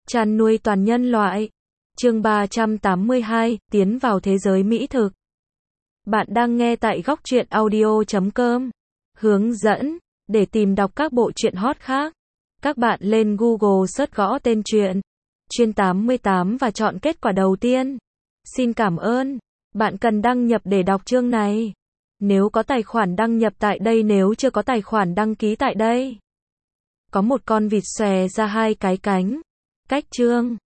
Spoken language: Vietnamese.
Chăn nuôi toàn nhân loại. Chương 382, tiến vào thế giới mỹ thực. Bạn đang nghe tại Góc Truyện Audio.com. Hướng dẫn, để tìm đọc các bộ truyện hot khác, các bạn lên Google search gõ tên truyện Chuyên 88 và chọn kết quả đầu tiên. Xin cảm ơn. Bạn cần đăng nhập để đọc chương này. Nếu có tài khoản đăng nhập tại đây, nếu chưa có tài khoản đăng ký tại đây. Có một con vịt xòe ra hai cái cánh. Cách chương.